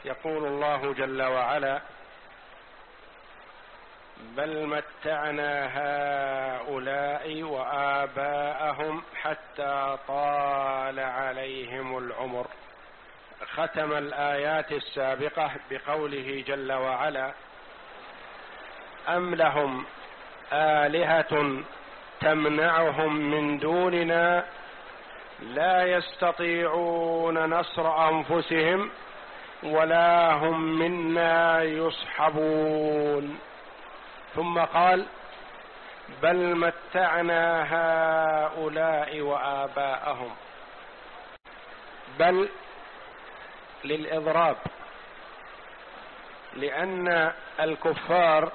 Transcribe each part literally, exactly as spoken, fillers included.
يقول الله جل وعلا: بل متعنا هؤلاء وآباءهم حتى طال عليهم العمر. ختم الآيات السابقة بقوله جل وعلا: أم لهم آلهة تمنعهم من دوننا لا يستطيعون نصر أنفسهم ولا هم منا يصحبون. ثم قال: بل متعنا هؤلاء وآباءهم. بل للإضراب، لأن الكفار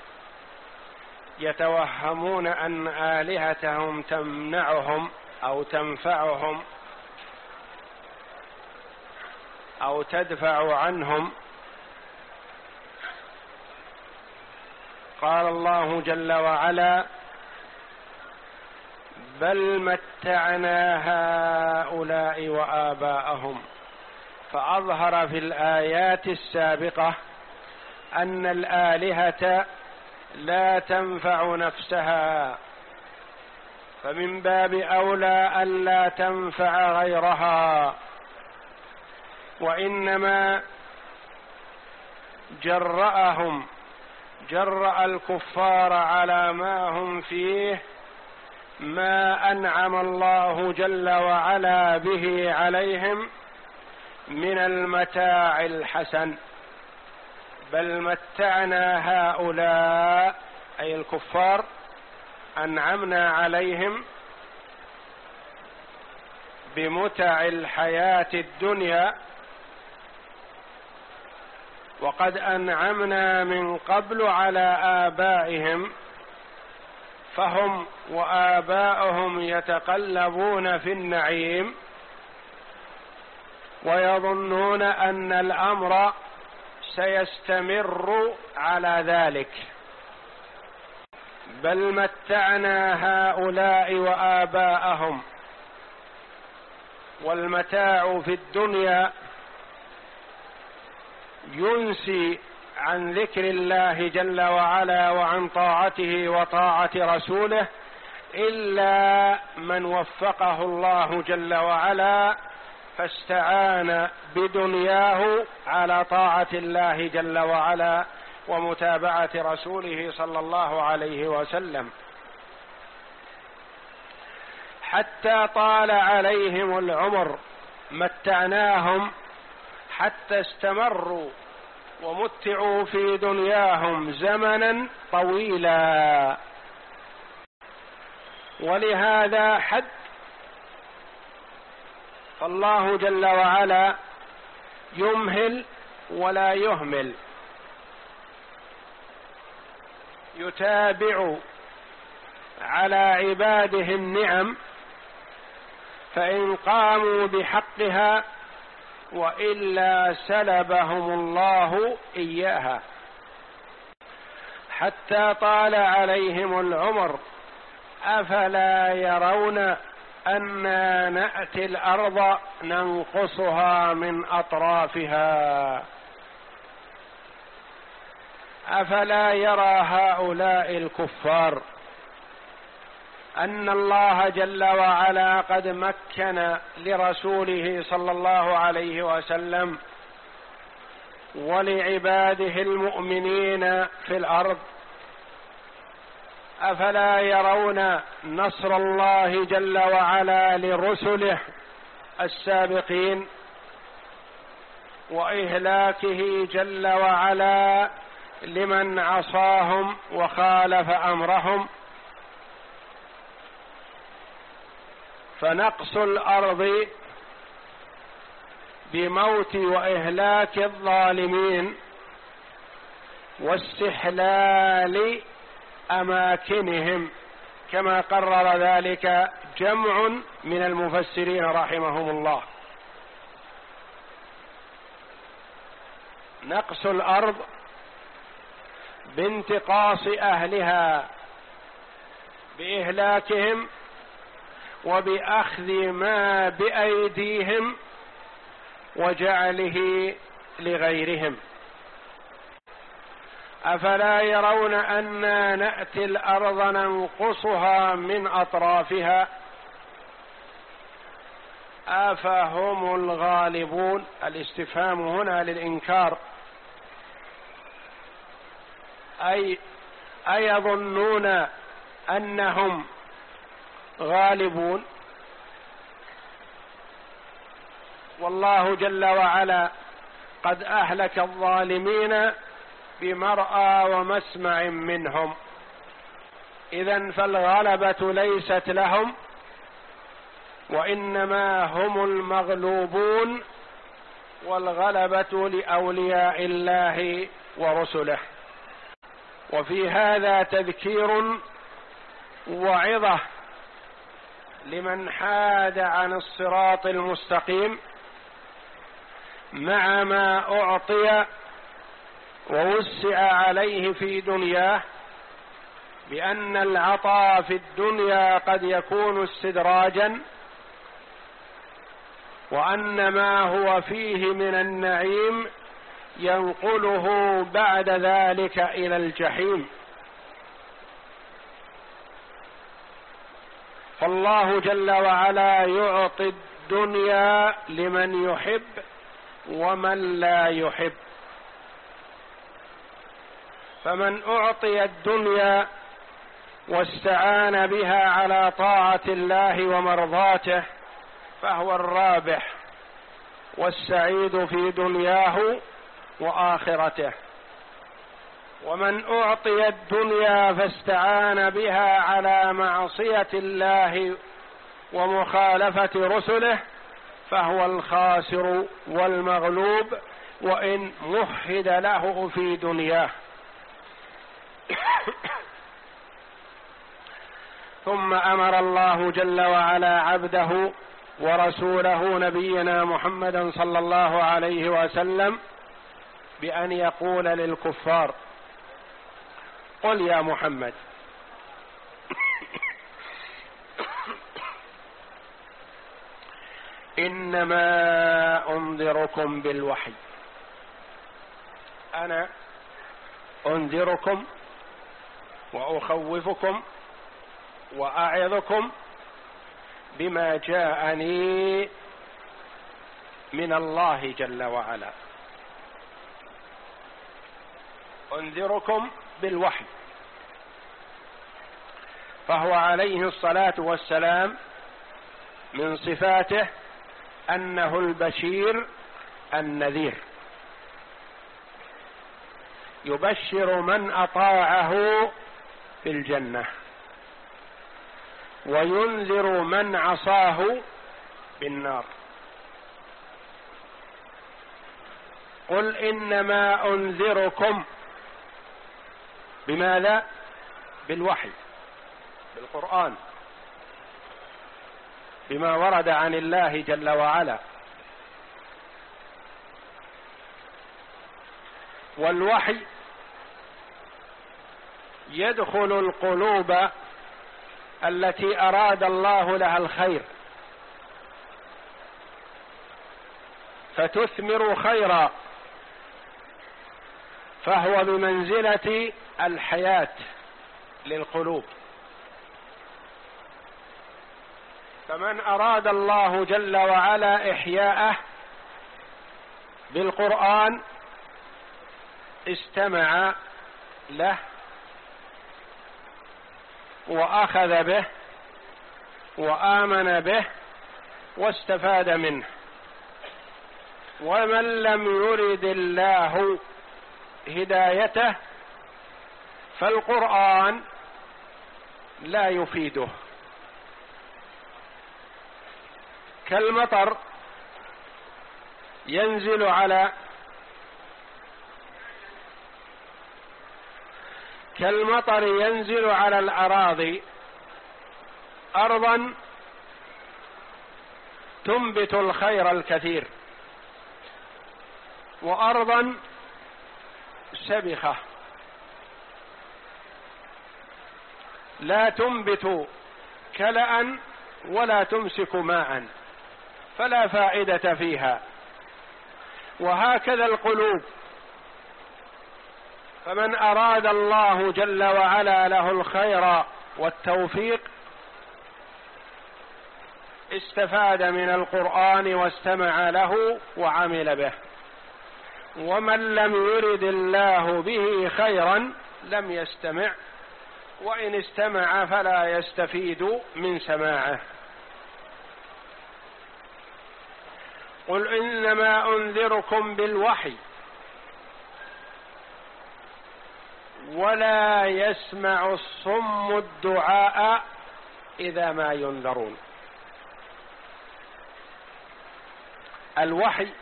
يتوهمون أن آلهتهم تمنعهم أو تنفعهم أو تدفع عنهم. قال الله جل وعلا: بل متعنا هؤلاء وآباءهم، فأظهر في الآيات السابقة أن الآلهة لا تنفع نفسها، فمن باب أولى ألا تنفع غيرها، وإنما جرأهم جرأ الكفار على ما هم فيه ما أنعم الله جل وعلا به عليهم من المتاع الحسن. بل متعنا هؤلاء أي الكفار، أنعمنا عليهم بمتع الحياة الدنيا، وقد أنعمنا من قبل على آبائهم، فهم وآباؤهم يتقلبون في النعيم ويظنون أن الأمر سيستمر على ذلك. بل متعنا هؤلاء وآباءهم. والمتاع في الدنيا ينسي عن ذكر الله جل وعلا وعن طاعته وطاعة رسوله إلا من وفقه الله جل وعلا فاستعان بدنياه على طاعة الله جل وعلا ومتابعة رسوله صلى الله عليه وسلم، حتى طال عليهم العمر. متعناهم حتى استمروا ومتعوا في دنياهم زمنا طويلا، ولهذا حد. فالله جل وعلا يمهل ولا يهمل، يتابع على عباده النعم فإن قاموا بحقها، وإلا سلبهم الله إياها. حتى طال عليهم العمر أفلا يرون أنا نأتي الأرض ننقصها من أطرافها. أفلا يرى هؤلاء الكفار أن الله جل وعلا قد مكن لرسوله صلى الله عليه وسلم ولعباده المؤمنين في الأرض؟ أفلا يرون نصر الله جل وعلا لرسله السابقين وإهلاكه جل وعلا لمن عصاهم وخالف أمرهم؟ فنقص الأرض بموت وإهلاك الظالمين واستحلال أماكنهم، كما قرر ذلك جمع من المفسرين رحمهم الله. نقص الأرض بانتقاص أهلها بإهلاكهم وبأخذ ما بأيديهم وجعله لغيرهم. أفلا يرون أنا نأتي الأرض ننقصها من أطرافها أفهم الغالبون. الاستفهام هنا للإنكار، أي أيظنون أنهم غالبون؟ والله جل وعلا قد أهلك الظالمين بمرأى ومسمع منهم، إذن فالغلبة ليست لهم، وإنما هم المغلوبون، والغلبة لأولياء الله ورسله. وفي هذا تذكير وعظة لمن حاد عن الصراط المستقيم مع ما أعطي ووسع عليه في دنياه، بأن العطاء في الدنيا قد يكون استدراجا، وأن ما هو فيه من النعيم ينقله بعد ذلك إلى الجحيم. فالله جل وعلا يعطي الدنيا لمن يحب ومن لا يحب، فمن أعطي الدنيا واستعان بها على طاعة الله ومرضاته فهو الرابح والسعيد في دنياه وآخرته، ومن أعطي الدنيا فاستعان بها على معصية الله ومخالفة رسله فهو الخاسر والمغلوب وإن مهد له في دنياه. ثم أمر الله جل وعلا عبده ورسوله نبينا محمدا صلى الله عليه وسلم بأن يقول للكفار: قل يا محمد إنما أنذركم بالوحي، أنا أنذركم وأخوفكم وأعظكم بما جاءني من الله جل وعلا. أنذركم بالوحي، فهو عليه الصلاة والسلام من صفاته أنه البشير النذير، يبشر من أطاعه بالجنة وينذر من عصاه بالنار. قل إنما أنذركم بماذا؟ بالوحي، بالقرآن، بما ورد عن الله جل وعلا. والوحي يدخل القلوب التي أراد الله لها الخير فتثمر خيرا، فهو بمنزلة الحياة للقلوب. فمن أراد الله جل وعلا إحياءه بالقرآن استمع له وأخذ به وآمن به واستفاد منه. ومن لم يرد الله هدايته فالقرآن لا يفيده. كالمطر ينزل على كالمطر ينزل على الأراضي، أرضا تنبت الخير الكثير وأرضا سبخة لا تنبت كلأ ولا تمسك ماء فلا فائدة فيها. وهكذا القلوب، فمن أراد الله جل وعلا له الخير والتوفيق استفاد من القرآن واستمع له وعمل به، ومن لم يرد الله به خيرا لم يستمع، وإن استمع فلا يستفيد من سماعه. قل إنما أنذركم بالوحي ولا يسمع الصم الدعاء إذا ما ينذرون. الوحي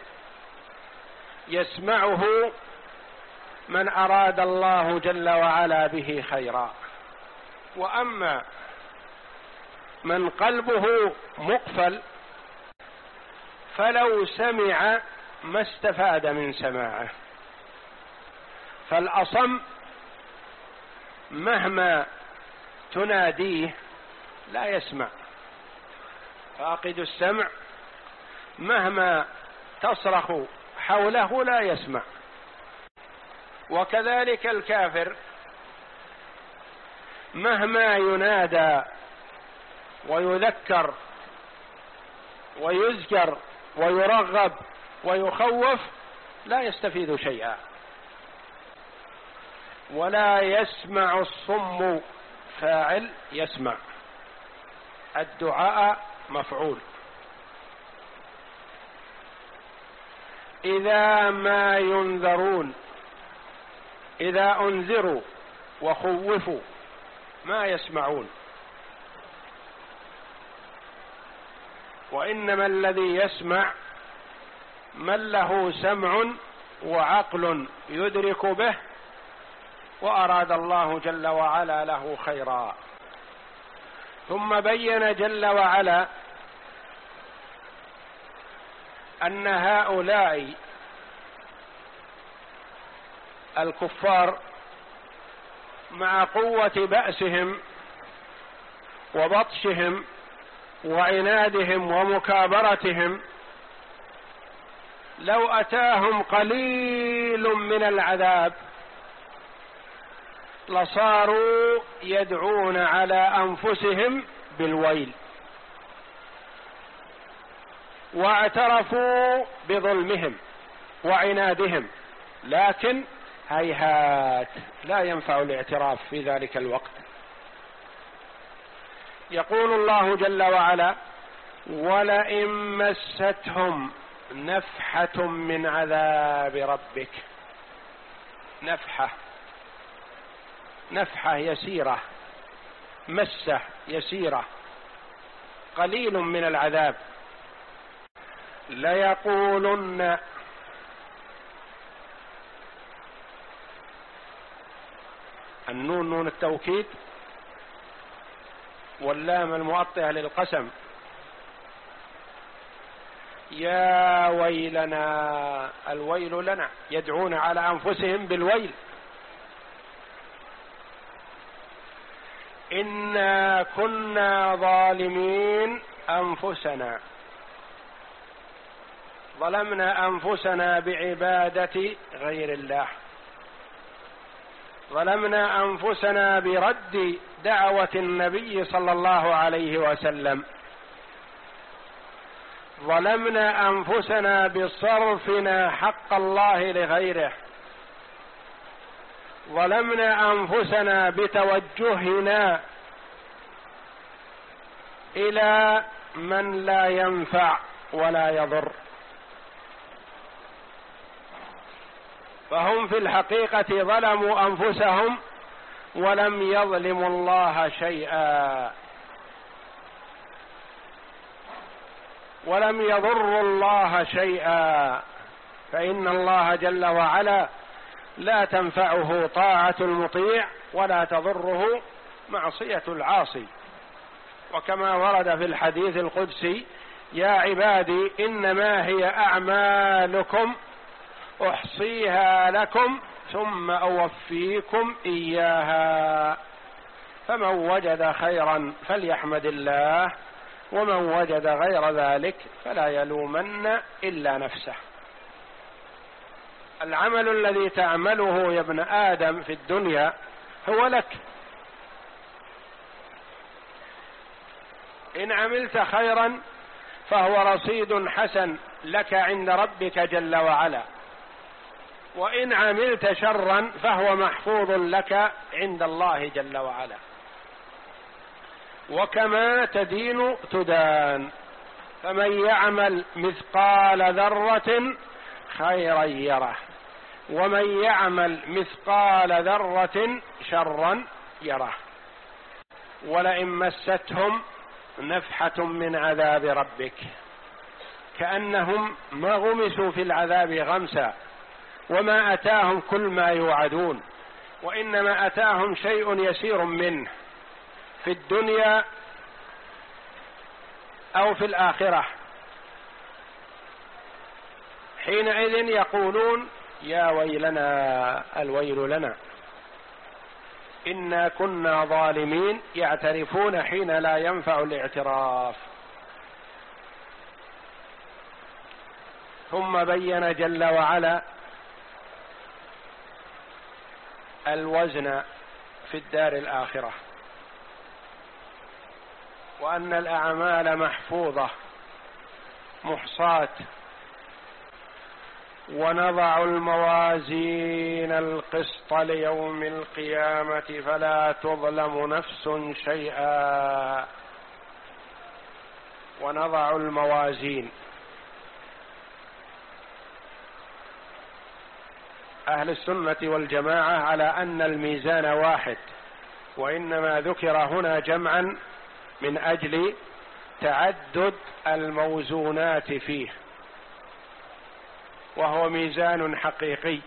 يسمعه من أراد الله جل وعلا به خيرا، وأما من قلبه مقفل فلو سمع ما استفاد من سماعه. فالأصم مهما تناديه لا يسمع، فاقد السمع مهما تصرخ حوله لا يسمع. وكذلك الكافر مهما ينادى ويذكر ويزجر ويرغب ويخوف لا يستفيد شيئا. ولا يسمع الصم فاعل يسمع، الدعاء مفعول. إذا ما ينذرون، إذا أنذروا وخوفوا ما يسمعون. وإنما الذي يسمع من له سمع وعقل يدرك به وأراد الله جل وعلا له خيرا. ثم بين جل وعلا أن هؤلاء الكفار مع قوة بأسهم وبطشهم وعنادهم ومكابرتهم لو أتاهم قليل من العذاب لصاروا يدعون على أنفسهم بالويل، واعترفوا بظلمهم وعنادهم، لكن هيهات لا ينفع الاعتراف في ذلك الوقت. يقول الله جل وعلا: ولئن مستهم نفحة من عذاب ربك. نفحة نفحة يسيرة، مسة يسيرة، قليل من العذاب. ليقولن النون نون التوكيد واللام المؤطئة للقسم. يا ويلنا، الويل لنا، يدعون على أنفسهم بالويل. إنا كنا ظالمين أنفسنا، ظلمنا أنفسنا بعبادة غير الله، ظلمنا أنفسنا برد دعوة النبي صلى الله عليه وسلم، ظلمنا أنفسنا بصرفنا حق الله لغيره، ظلمنا أنفسنا بتوجهنا إلى من لا ينفع ولا يضر. فهم في الحقيقة ظلموا أنفسهم ولم يظلموا الله شيئا، ولم يضروا الله شيئا، فإن الله جل وعلا لا تنفعه طاعة المطيع ولا تضره معصية العاصي. وكما ورد في الحديث القدسي: يا عبادي إنما هي أعمالكم أحصيها لكم ثم أوفيكم إياها، فمن وجد خيرا فليحمد الله، ومن وجد غير ذلك فلا يلومن إلا نفسه. العمل الذي تعمله يا ابن آدم في الدنيا هو لك، إن عملت خيرا فهو رصيد حسن لك عند ربك جل وعلا، وإن عملت شرا فهو محفوظ لك عند الله جل وعلا. وكما تدين تدان، فمن يعمل مثقال ذرة خيرا يره، ومن يعمل مثقال ذرة شرا يره. ولئن مستهم نفحة من عذاب ربك، كأنهم ما غمسوا في العذاب غمسا، وما أتاهم كل ما يوعدون، وإنما أتاهم شيء يسير منه في الدنيا أو في الآخرة. حينئذ يقولون يا ويلنا الويل لنا إنا كنا ظالمين، يعترفون حين لا ينفع الاعتراف. ثم بين جل وعلا الوزن في الدار الآخرة، وأن الأعمال محفوظة محصاة. ونضع الموازين القسط ليوم القيامة فلا تظلم نفس شيئا. ونضع الموازين، أهل السنة والجماعة على أن الميزان واحد، وإنما ذكر هنا جمعا من أجل تعدد الموزونات فيه، وهو ميزان حقيقي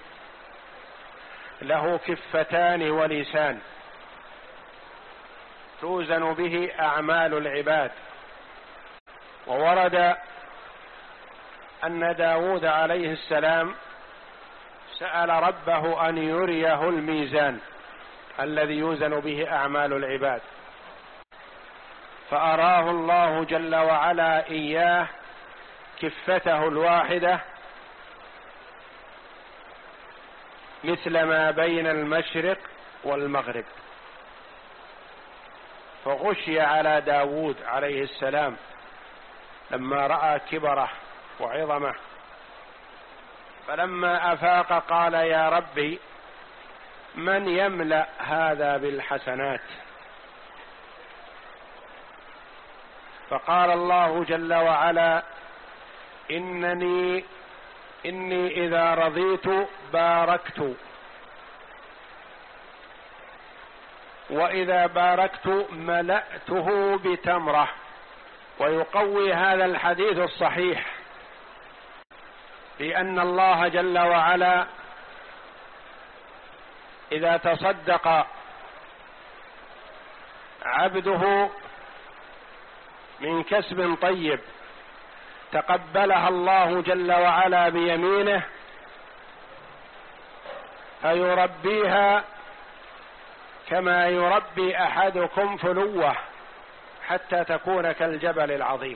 له كفتان ولسان توزن به أعمال العباد. وورد أن داود عليه السلام سأل ربه أن يريه الميزان الذي يوزن به أعمال العباد، فأراه الله جل وعلا إياه كفته الواحدة مثل ما بين المشرق والمغرب، فغشي على داود عليه السلام لما رأى كبره وعظمه، فلما أفاق قال يا ربي من يملأ هذا بالحسنات؟ فقال الله جل وعلا إنني إني إذا رضيت باركت، وإذا باركت ملأته بتمرة. ويقوي هذا الحديث الصحيح بأن الله جل وعلا إذا تصدق عبده من كسب طيب تقبلها الله جل وعلا بيمينه فيربيها كما يربي أحدكم فلوه حتى تكون كالجبل العظيم.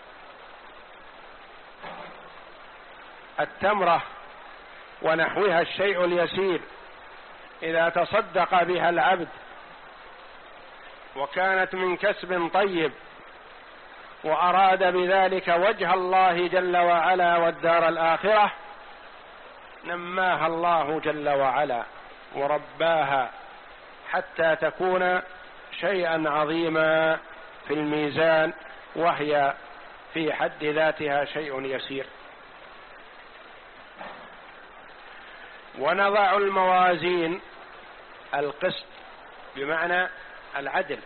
التمرة ونحوها الشيء اليسير إذا تصدق بها العبد وكانت من كسب طيب وأراد بذلك وجه الله جل وعلا والدار الآخرة نماها الله جل وعلا ورباها حتى تكون شيئا عظيما في الميزان، وهي في حد ذاتها شيء يسير. ونضع الموازين القسط بمعنى العدل،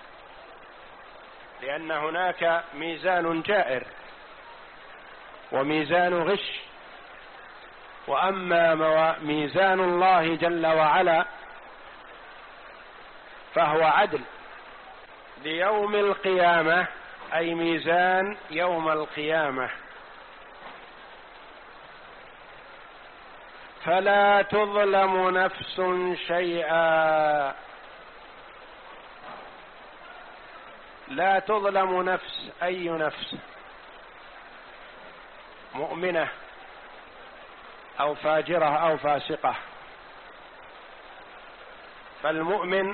لأن هناك ميزان جائر وميزان غش، وأما ميزان الله جل وعلا فهو عدل ليوم القيامة، أي ميزان يوم القيامة. فلا تظلم نفس شيئا، لا تظلم نفس، أي نفس، مؤمنة أو فاجرة أو فاسقة. فالمؤمن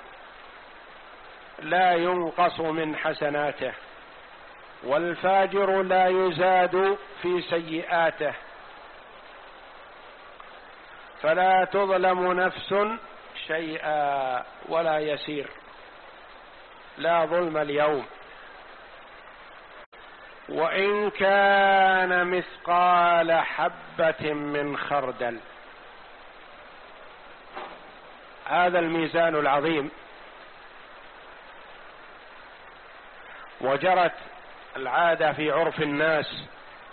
لا ينقص من حسناته، والفاجر لا يزاد في سيئاته، فلا تظلم نفس شيئا ولا يسير، لا ظلم اليوم. وإن كان مثقال حبة من خردل، هذا الميزان العظيم. وجرت العادة في عرف الناس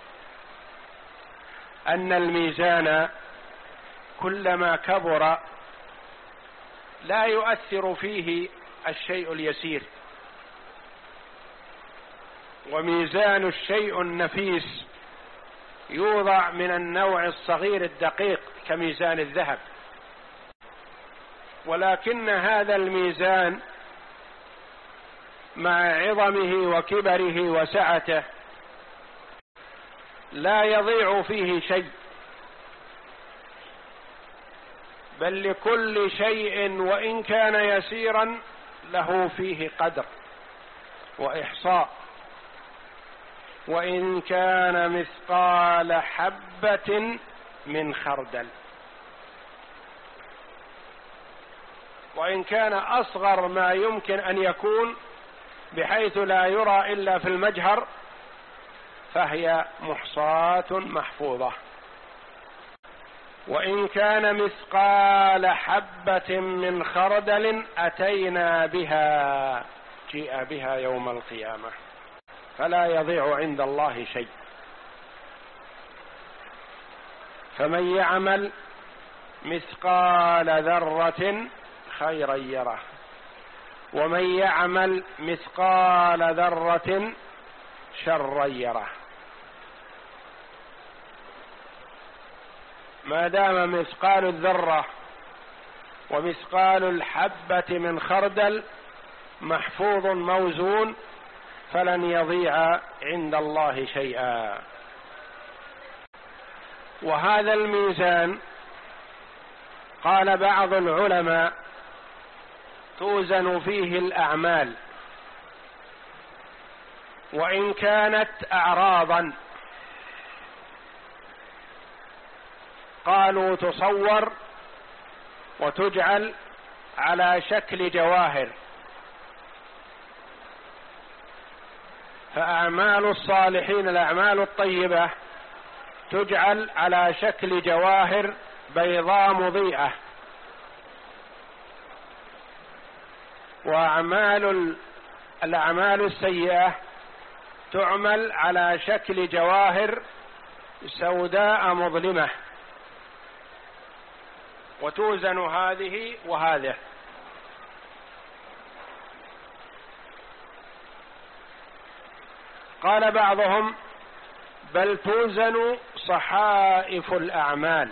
أن الميزان كلما كبر لا يؤثر فيه الشيء اليسير، وميزان الشيء النفيس يوضع من النوع الصغير الدقيق كميزان الذهب. ولكن هذا الميزان مع عظمه وكبره وسعته لا يضيع فيه شيء، بل لكل شيء وإن كان يسيرا له فيه قدر وإحصاء. وإن كان مثقال حبة من خردل، وإن كان أصغر ما يمكن أن يكون بحيث لا يرى إلا في المجهر، فهي محصاة محفوظة. وإن كان مثقال حبة من خردل أتينا بها، جيء بها يوم القيامة، فلا يضيع عند الله شيء. فمن يعمل مثقال ذرة خيرا يره، ومن يعمل مثقال ذرة شرا يره. ما دام مثقال الذرة ومثقال الحبة من خردل محفوظ موزون، فلن يضيع عند الله شيئا. وهذا الميزان قال بعض العلماء توزن فيه الأعمال، وإن كانت أعراضا قالوا تصور وتجعل على شكل جواهر، فأعمال الصالحين الأعمال الطيبة تجعل على شكل جواهر بيضاء مضيئة، وأعمال الأعمال السيئة تعمل على شكل جواهر سوداء مظلمة، وتوزن هذه وهذه. قال بعضهم بل توزن صحائف الأعمال،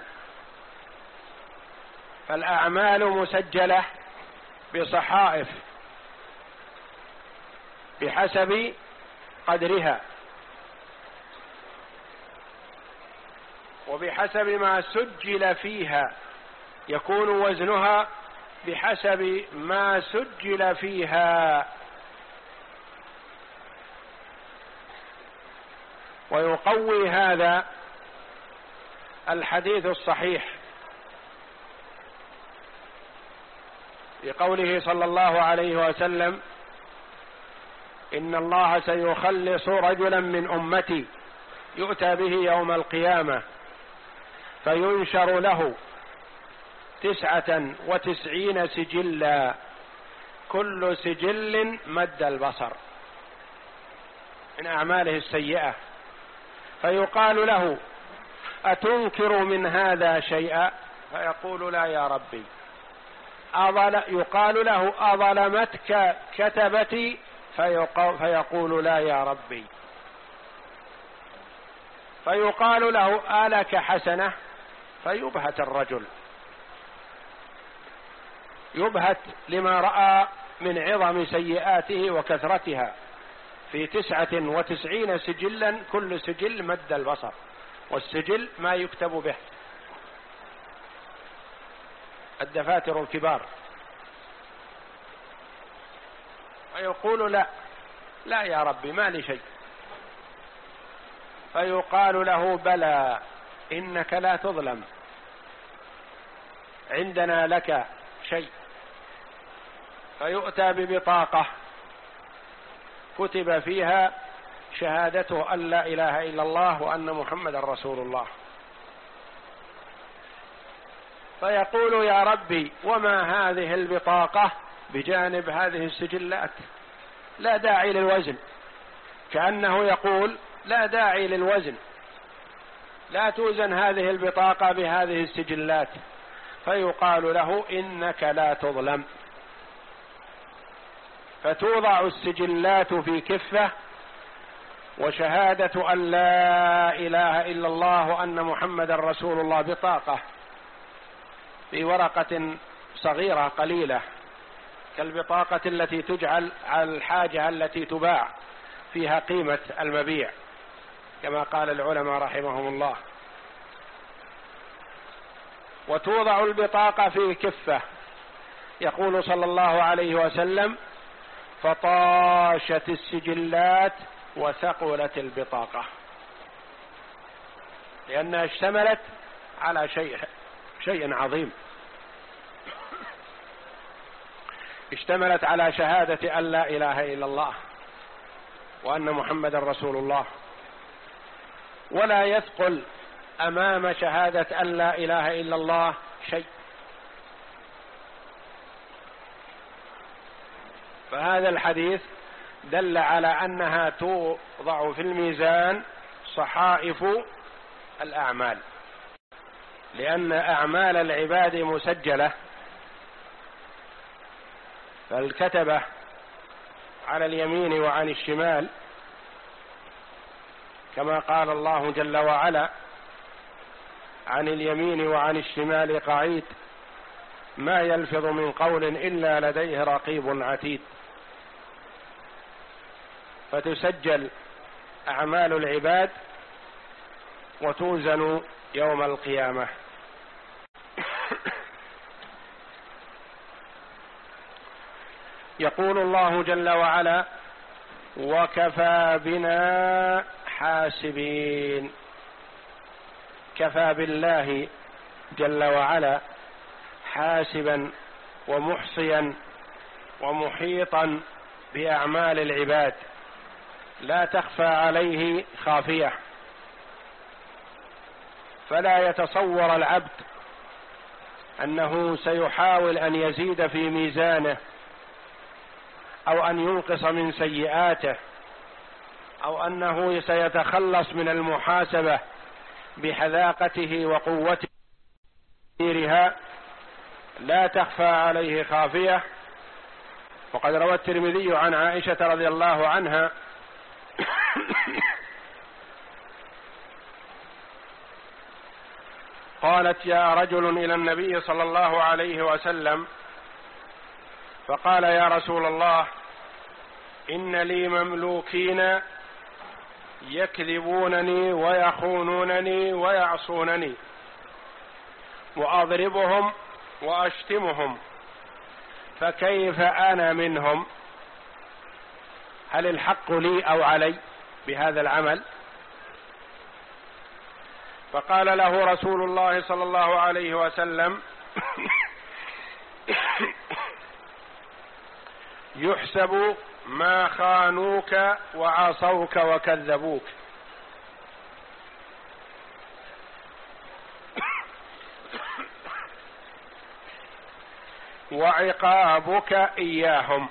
فالأعمال مسجلة بصحائف بحسب قدرها وبحسب ما سجل فيها، يكون وزنها بحسب ما سجل فيها. ويقوي هذا الحديث الصحيح بقوله صلى الله عليه وسلم: إن الله سيخلص رجلا من أمتي يؤتى به يوم القيامة فينشر له تسعة وتسعين سجلا كل سجل مد البصر من أعماله السيئة، فيقال له: أتنكر من هذا شيئا؟ فيقول: لا يا ربي. يقال له: أظلمتك كتبتي؟ فيقول: لا يا ربي. فيقال له: ألك حسنة؟ فيبهت الرجل، يبهت لما رأى من عظم سيئاته وكثرتها، في تسعة وتسعين سجلا كل سجل مد البصر، والسجل ما يكتب به الدفاتر الكبار، فيقول لا لا يا ربي ما لي شيء، فيقال له بلى إنك لا تظلم، عندنا لك شيء. فيؤتى ببطاقة كتب فيها شهادته أن لا إله إلا الله وأن محمد رسول الله، فيقول يا ربي وما هذه البطاقة بجانب هذه السجلات، لا داعي للوزن، كأنه يقول لا داعي للوزن، لا توزن هذه البطاقة بهذه السجلات. فيقال له إنك لا تظلم، فتوضع السجلات في كفة، وشهادة أن لا إله إلا الله وأن محمد رسول الله بطاقة في ورقة صغيرة قليلة كالبطاقة التي تجعل على الحاجة التي تباع فيها قيمة المبيع، كما قال العلماء رحمهم الله. وتوضع البطاقة في كفة، يقول صلى الله عليه وسلم فطاشت السجلات وثقلت البطاقة، لأنها اشتملت على شيء شيء عظيم، اشتملت على شهادة أن لا إله إلا الله وأن محمد رسول الله، ولا يثقل أمام شهادة أن لا إله إلا الله شيء. فهذا الحديث دل على أنها توضع في الميزان صحائف الأعمال، لأن أعمال العباد مسجلة، فالكتبة على اليمين وعن الشمال، كما قال الله جل وعلا عن اليمين وعن الشمال قعيد ما يلفظ من قول إلا لديه رقيب عتيد. فتسجل أعمال العباد وتوزن يوم القيامة. يقول الله جل وعلا وكفى بنا حاسبين، كفى بالله جل وعلا حاسبا ومحصيا ومحيطا بأعمال العباد، لا تخفى عليه خافية، فلا يتصور العبد أنه سيحاول أن يزيد في ميزانه أو أن ينقص من سيئاته أو أنه سيتخلص من المحاسبة بحذاقته وقوته، لا تخفى عليه خافية. وقد روى الترمذي عن عائشة رضي الله عنها قالت يا رجل إلى النبي صلى الله عليه وسلم فقال يا رسول الله إن لي مملوكين يكذبونني ويخونونني ويعصونني وأضربهم وأشتمهم، فكيف أنا منهم؟ هل الحق لي أو علي بهذا العمل؟ فقال له رسول الله صلى الله عليه وسلم يحسب ما خانوك وعصوك وكذبوك. وعقابك إياهم،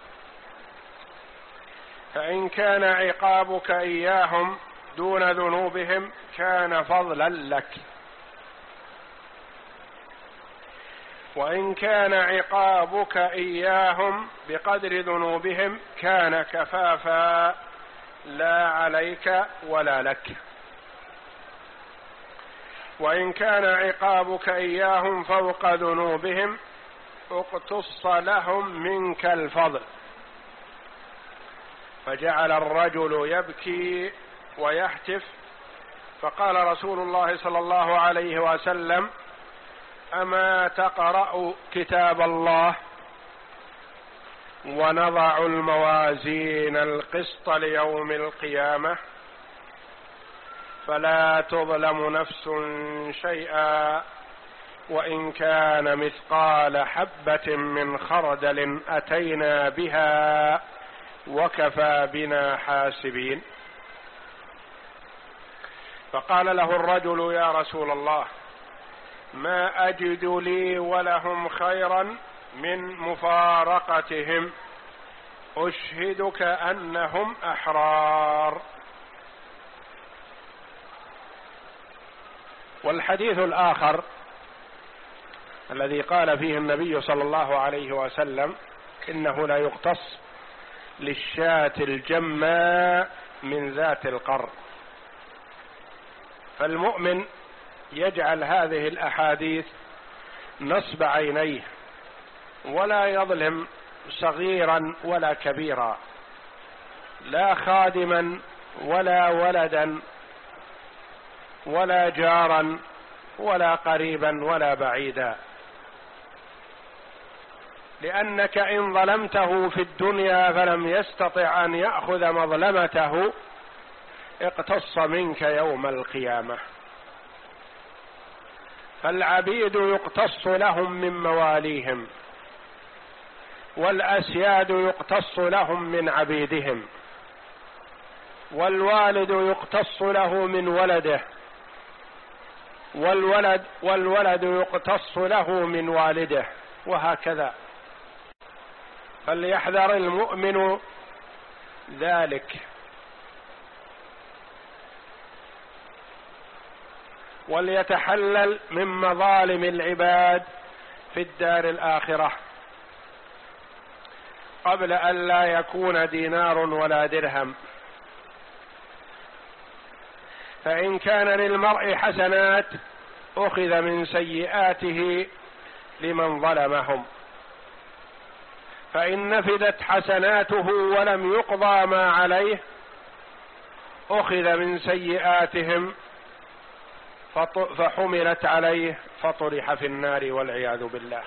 فإن كان عقابك إياهم دون ذنوبهم كان فضلا لك، وإن كان عقابك إياهم بقدر ذنوبهم كان كفافا لا عليك ولا لك، وإن كان عقابك إياهم فوق ذنوبهم اقتص لهم منك الفضل. فجعل الرجل يبكي ويهتف، فقال رسول الله صلى الله عليه وسلم أما تقرأ كتاب الله ونضع الموازين القسط ليوم القيامة فلا تظلم نفس شيئا وإن كان مثقال حبة من خردل أتينا بها وكفى بنا حاسبين. فقال له الرجل: يا رسول الله، ما أجد لي ولهم خيرا من مفارقتهم، أشهدك أنهم أحرار. والحديث الآخر الذي قال فيه النبي صلى الله عليه وسلم: إنه لا يقتص للشاة الجماء من ذات القر. فالمؤمن يجعل هذه الأحاديث نصب عينيه، ولا يظلم صغيرا ولا كبيرا، لا خادما ولا ولدا ولا جارا ولا قريبا ولا بعيدا، لأنك إن ظلمته في الدنيا فلم يستطع أن يأخذ مظلمته اقتص منك يوم القيامة. فالعبيد يقتص لهم من مواليهم، والأسياد يقتص لهم من عبيدهم، والوالد يقتص له من ولده، والولد والولد يقتص له من والده، وهكذا. فليحذر المؤمن ذلك، وليتحلل من مظالم العباد في الدار الآخرة قبل أن لا يكون دينار ولا درهم. فإن كان للمرء حسنات أخذ من سيئاته لمن ظلمهم، فإن نفدت حسناته ولم يقضى ما عليه أخذ من سيئاتهم فحملت عليه فطرح في النار والعياذ بالله.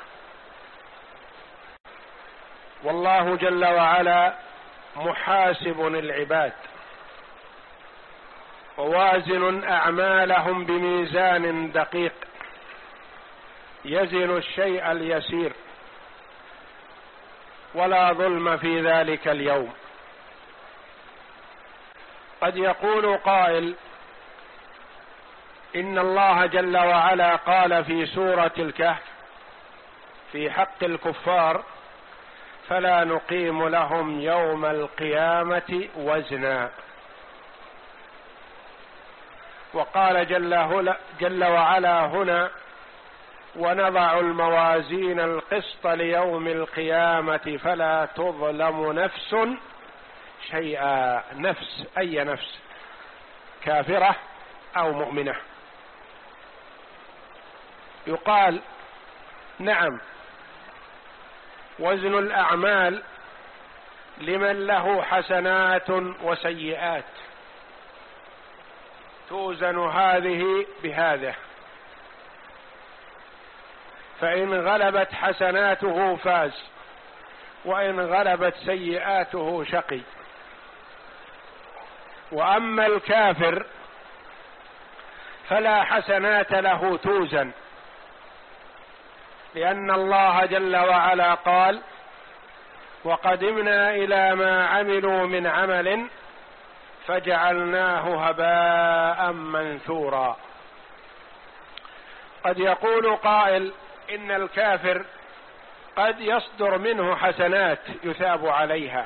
والله جل وعلا محاسب العباد ووازن أعمالهم بميزان دقيق يزن الشيء اليسير، ولا ظلم في ذلك اليوم. قد يقول قائل: إن الله جل وعلا قال في سورة الكهف في حق الكفار: فلا نقيم لهم يوم القيامة وزنا. وقال جل, جل وعلا هنا: ونضع الموازين القسط ليوم القيامة فلا تظلم نفس شيئا. نفس أي نفس، كافرة أو مؤمنة. يقال: نعم، وزن الأعمال لمن له حسنات وسيئات، توزن هذه بهذه، فإن غلبت حسناته فاز، وإن غلبت سيئاته شقي. وأما الكافر فلا حسنات له توزن، لأن الله جل وعلا قال: وقدمنا إلى ما عملوا من عمل فجعلناه هباء منثورا. قد يقول قائل: إن الكافر قد يصدر منه حسنات يثاب عليها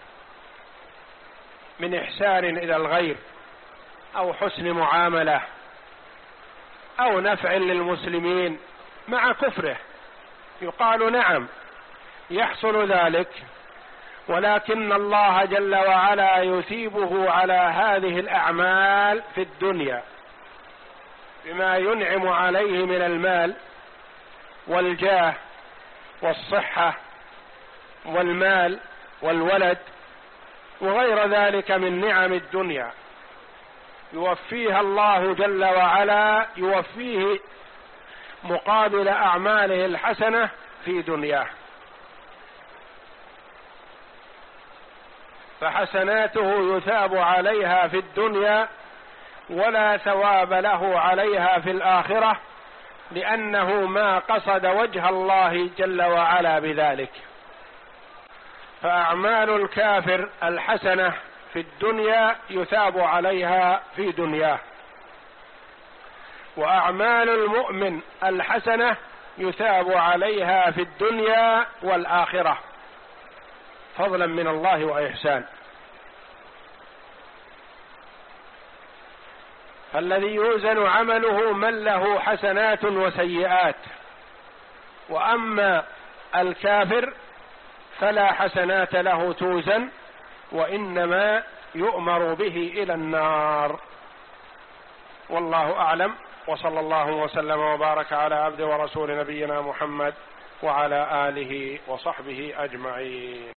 من إحسان إلى الغير أو حسن معاملة أو نفع للمسلمين مع كفره. يقال: نعم، يحصل ذلك، ولكن الله جل وعلا يثيبه على هذه الأعمال في الدنيا بما ينعم عليه من المال والجاه والصحة والمال والولد وغير ذلك من نعم الدنيا، يوفيها الله جل وعلا، يوفيه مقابل أعماله الحسنة في دنياه، فحسناته يثاب عليها في الدنيا ولا ثواب له عليها في الآخرة، لأنه ما قصد وجه الله جل وعلا بذلك. فأعمال الكافر الحسنة في الدنيا يثاب عليها في دنياه، وأعمال المؤمن الحسنة يثاب عليها في الدنيا والآخرة فضلا من الله وإحسان. الذي يوزن عمله من له حسنات وسيئات، وأما الكافر فلا حسنات له توزن، وإنما يؤمر به إلى النار. والله أعلم، وصلى الله وسلم وبارك على عبد ورسول نبينا محمد وعلى آله وصحبه أجمعين.